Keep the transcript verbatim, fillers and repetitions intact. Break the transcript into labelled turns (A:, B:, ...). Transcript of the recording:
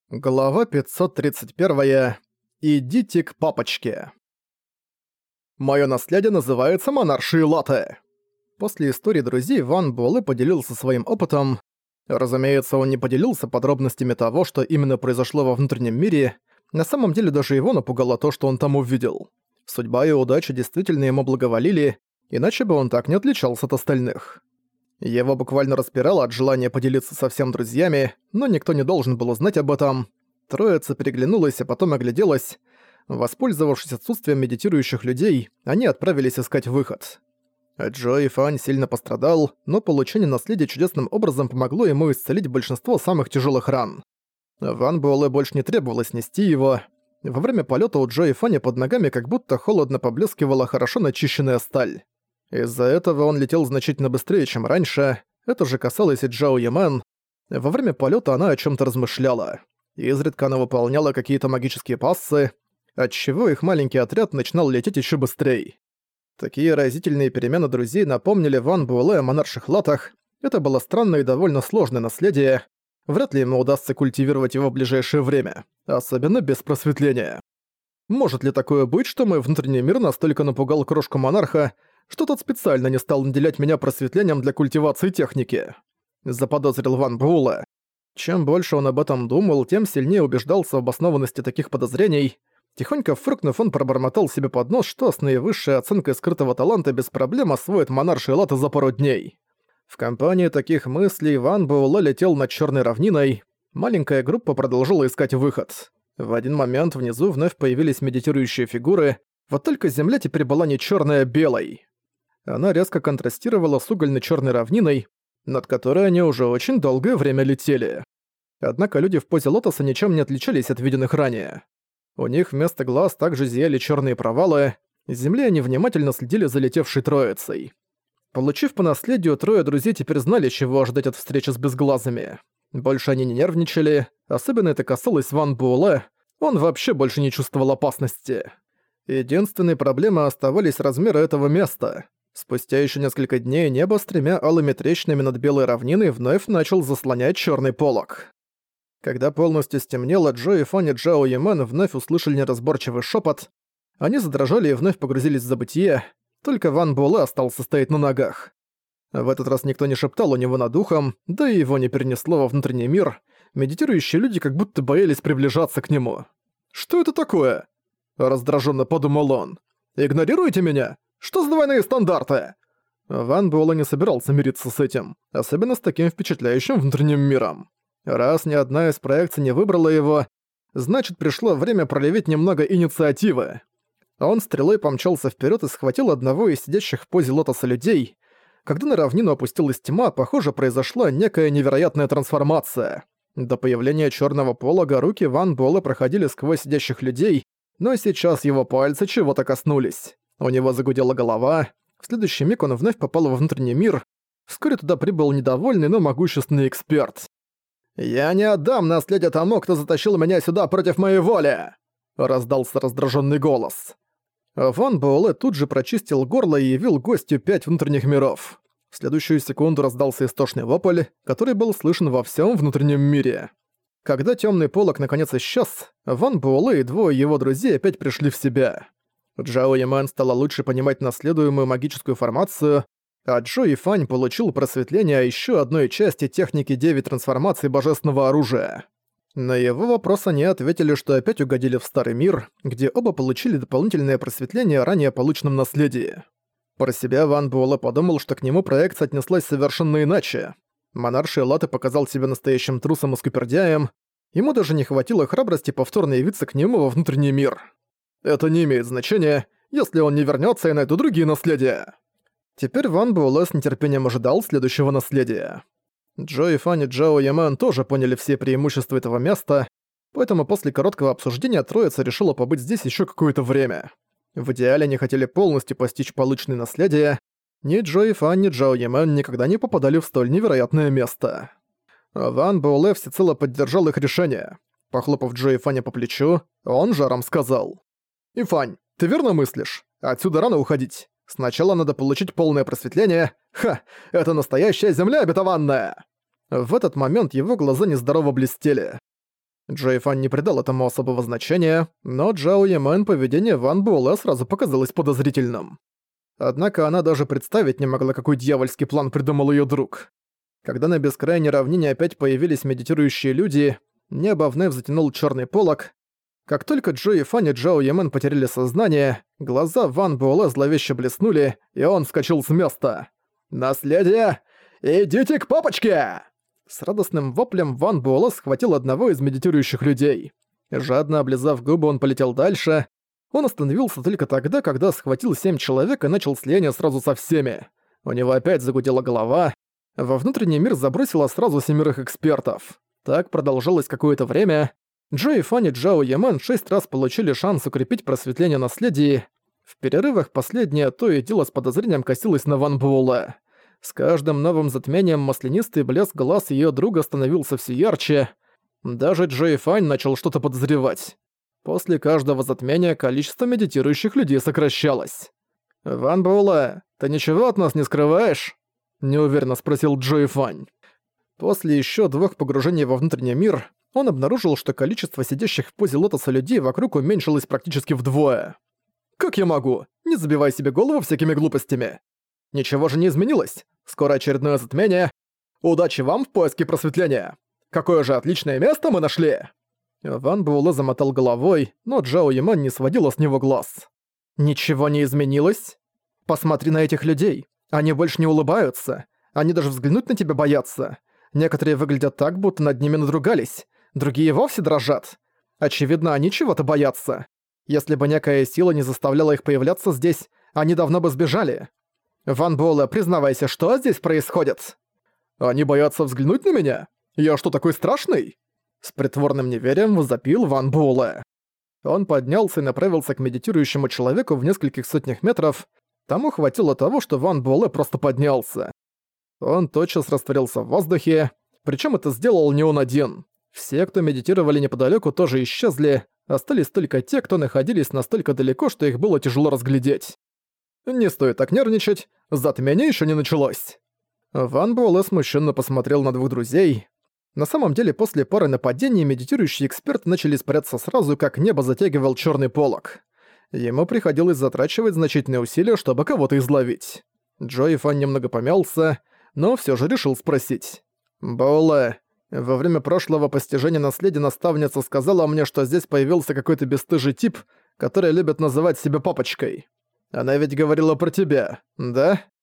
A: Глава пятьсот тридцать один. Идите к папочке. Моё наследие называется монаршие латте. После истории друзей Ван Буэлэ поделился своим опытом. Разумеется, он не поделился подробностями того, что именно произошло во внутреннем мире. На самом деле даже его напугало то, что он там увидел. Судьба и удача действительно ему благоволили, иначе бы он так не отличался от остальных. Его буквально распирало от желания поделиться со всем друзьями, но никто не должен был узнать об этом. Троица переглянулась, а потом огляделась. Воспользовавшись отсутствием медитирующих людей, они отправились искать выход. Джо и Фань сильно пострадал, но получение наследия чудесным образом помогло ему исцелить большинство самых тяжелых ран. Ван Буэлэ больше не требовалось нести его. Во время полета у Джо и Фаня под ногами как будто холодно поблескивала хорошо начищенная сталь. Из-за этого он летел значительно быстрее, чем раньше. Это же касалось и Джао Ямен. Во время полета она о чем-то размышляла. Изредка она выполняла какие-то магические пассы, отчего их маленький отряд начинал лететь еще быстрее. Такие разительные перемены друзей напомнили Ван Буэлэ о монарших латах. Это было странное и довольно сложное наследие. Вряд ли ему удастся культивировать его в ближайшее время, особенно без просветления. Может ли такое быть, что мой внутренний мир настолько напугал крошку-монарха, что тот специально не стал наделять меня просветлением для культивации техники? Заподозрил Ван Буэлэ. Чем больше он об этом думал, тем сильнее убеждался в обоснованности таких подозрений. Тихонько фыркнув, он пробормотал себе под нос, что с наивысшей оценкой скрытого таланта без проблем освоит монаршие латы за пару дней. В компании таких мыслей Ван Буэлэ летел над черной равниной. Маленькая группа продолжила искать выход. В один момент внизу вновь появились медитирующие фигуры, вот только земля теперь была не черная, а белой. Она резко контрастировала с угольно-чёрной равниной, над которой они уже очень долгое время летели. Однако люди в позе лотоса ничем не отличались от виденных ранее. У них вместо глаз также зияли чёрные провалы, с земли они внимательно следили за летевшей троицей. Получив по наследию, трое друзей теперь знали, чего ожидать от встречи с безглазыми. Больше они не нервничали, особенно это касалось Ван Буэлэ, он вообще больше не чувствовал опасности. Единственной проблемой оставались размеры этого места. Спустя еще несколько дней небо с тремя алыми трещинами над белой равниной вновь начал заслонять черный полог. Когда полностью стемнело, Джо и Фань и Джао Ямен вновь услышали неразборчивый шепот. Они задрожали и вновь погрузились в забытие, только Ван Буэлэ остался стоять на ногах. В этот раз никто не шептал у него над ухом, да и его не перенесло во внутренний мир. Медитирующие люди как будто боялись приближаться к нему. «Что это такое?» – раздраженно подумал он. «Игнорируете меня? Что за двойные стандарты?» Ван Буэлэ не собирался мириться с этим, особенно с таким впечатляющим внутренним миром. Раз ни одна из проекций не выбрала его, значит, пришло время проявить немного инициативы. Он стрелой помчался вперед и схватил одного из сидящих в позе лотоса людей. Когда на равнину опустилась тьма, похоже, произошла некая невероятная трансформация. До появления черного полога руки Ван Буэлэ проходили сквозь сидящих людей, но сейчас его пальцы чего-то коснулись. У него загудела голова. В следующий миг он вновь попал во внутренний мир. Вскоре туда прибыл недовольный, но могущественный эксперт. «Я не отдам наследие тому, кто затащил меня сюда против моей воли!» Раздался раздраженный голос. Ван Буэлэ тут же прочистил горло и явил гостю пять внутренних миров. В следующую секунду раздался истошный вопль, который был слышен во всем внутреннем мире. Когда темный полог наконец исчез, Ван Буэлэ и двое его друзей опять пришли в себя. Джао Ямен стала лучше понимать наследуемую магическую формацию, а Джо и Фань получил просветление о еще одной части техники девять трансформаций божественного оружия. На его вопрос они ответили, что опять угодили в старый мир, где оба получили дополнительное просветление о ранее полученном наследии. Про себя Ван Буэлэ подумал, что к нему проекция отнеслась совершенно иначе. Монарший латте показал себя настоящим трусом и скупердяем, ему даже не хватило храбрости повторно явиться к нему во внутренний мир. Это не имеет значения, если он не вернется, я найду другие наследия. Теперь Ван Буэлэ с нетерпением ожидал следующего наследия. Джо и Фань и Джао Ямен тоже поняли все преимущества этого места, поэтому после короткого обсуждения троица решила побыть здесь еще какое-то время. В идеале они хотели полностью постичь полученные наследия. Ни Джо и Фань, ни Джао Ямен никогда не попадали в столь невероятное место. Ван Буэлэ всецело поддержал их решение. Похлопав Джо и Фаня по плечу, он жаром сказал: «Ифань, ты верно мыслишь? Отсюда рано уходить. Сначала надо получить полное просветление. Ха, это настоящая земля обетованная!» В этот момент его глаза нездорово блестели. Джои Фан не придал этому особого значения, но Джао Ямен поведение Ван Буэлэ сразу показалось подозрительным. Однако она даже представить не могла, какой дьявольский план придумал её друг. Когда на бескрайней равнине опять появились медитирующие люди, небо вновь затянул чёрный полог. Как только Джои Фан и Джао Ямен потеряли сознание, глаза Ван Буэлэ зловеще блеснули, и он вскочил с места. «Наследие! Идите к папочке!» С радостным воплем Ван Буэлэ схватил одного из медитирующих людей. Жадно облизав губы, он полетел дальше. Он остановился только тогда, когда схватил семь человек и начал слияние сразу со всеми. У него опять загудела голова. Во внутренний мир забросило сразу семерых экспертов. Так продолжалось какое-то время. Джои Фан и Джао Ямен шесть раз получили шанс укрепить просветление наследия. В перерывах последнее то и дело с подозрением косилось на Ван Буэлэ. С каждым новым затмением маслянистый блеск глаз её друга становился все ярче. Даже Джои Фан начал что-то подозревать. После каждого затмения количество медитирующих людей сокращалось. «Ван Буэлэ, ты ничего от нас не скрываешь?» – неуверенно спросил Джои Фан. После ещё двух погружений во внутренний мир он обнаружил, что количество сидящих в позе лотоса людей вокруг уменьшилось практически вдвое. «Как я могу? Не забивай себе голову всякими глупостями. Ничего же не изменилось. Скоро очередное затмение. Удачи вам в поиске просветления. Какое же отличное место мы нашли!» Ван Буэлэ замотал головой, но Джао Ямен не сводила с него глаз. «Ничего не изменилось? Посмотри на этих людей. Они больше не улыбаются. Они даже взглянуть на тебя боятся. Некоторые выглядят так, будто над ними надругались. Другие вовсе дрожат. Очевидно, они чего-то боятся. Если бы некая сила не заставляла их появляться здесь, они давно бы сбежали. Ван Буэлэ, признавайся, что здесь происходит?» «Они боятся взглянуть на меня? Я что, такой страшный?» С притворным неверием возопил Ван Буэлэ. Он поднялся и направился к медитирующему человеку в нескольких сотнях метров. Тому хватило того, что Ван Буэлэ просто поднялся. Он тотчас растворился в воздухе, причем это сделал не он один. Все, кто медитировали неподалеку, тоже исчезли, остались только те, кто находились настолько далеко, что их было тяжело разглядеть. «Не стоит так нервничать, затмение еще не началось». Ван Буэлэ смущенно посмотрел на двух друзей. На самом деле, после пары нападений медитирующие эксперты начали испаряться сразу, как небо затягивал черный полог. Ему приходилось затрачивать значительные усилия, чтобы кого-то изловить. Джои Фан немного помялся, но все же решил спросить. «Буэлэ, во время прошлого постижения наследия наставница сказала мне, что здесь появился какой-то бесстыжий тип, который любит называть себя папочкой. Она ведь говорила про тебя, да?»